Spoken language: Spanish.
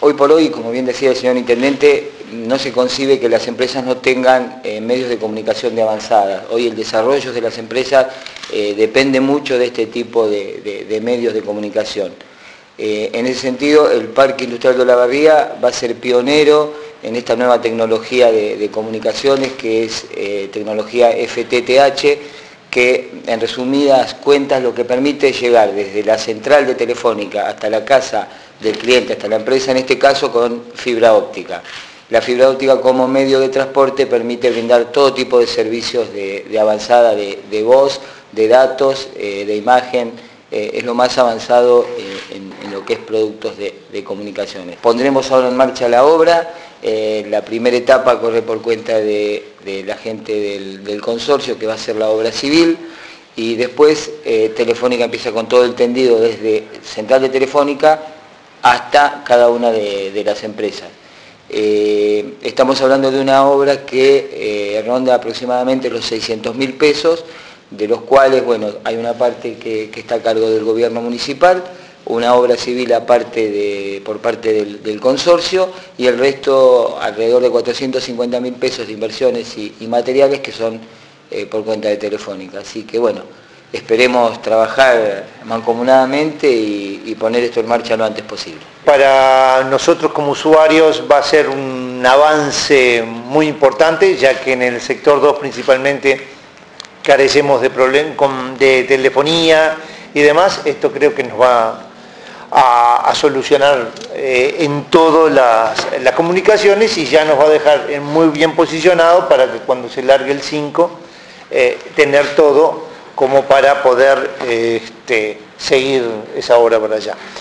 Hoy por hoy, como bien decía el señor Intendente, no se concibe que las empresas no tengan medios de comunicación de avanzada. Hoy el desarrollo de las empresas depende mucho de este tipo de medios de comunicación. En ese sentido, el Parque Industrial de Olavarría va a ser pionero en esta nueva tecnología de comunicaciones, que es tecnología FTTH, que en resumidas cuentas lo que permite es llegar desde la central de Telefónica hasta la casa del cliente, hasta la empresa, en este caso con fibra óptica. La fibra óptica como medio de transporte permite brindar todo tipo de servicios de avanzada, de voz, de datos, de imagen, es lo más avanzado en lo que es productos de comunicaciones. Pondremos ahora en marcha la obra, la primera etapa corre por cuenta de la gente del consorcio, que va a ser la obra civil, y después Telefónica empieza con todo el tendido desde central de Telefónica hasta cada una de las empresas. Estamos hablando de una obra que ronda aproximadamente los 600.000 pesos, de los cuales, bueno, hay una parte que está a cargo del gobierno municipal, una obra civil aparte por parte del consorcio, y el resto, alrededor de 450.000 pesos de inversiones y materiales, que son por cuenta de Telefónica. Así que, bueno, esperemos trabajar mancomunadamente y poner esto en marcha lo antes posible. Para nosotros como usuarios va a ser un avance muy importante, ya que en el sector 2 principalmente carecemos de telefonía y demás. Esto creo que nos va a solucionar en todo las comunicaciones, y ya nos va a dejar muy bien posicionado para que cuando se largue el 5 tener todo como para poder seguir esa obra por allá.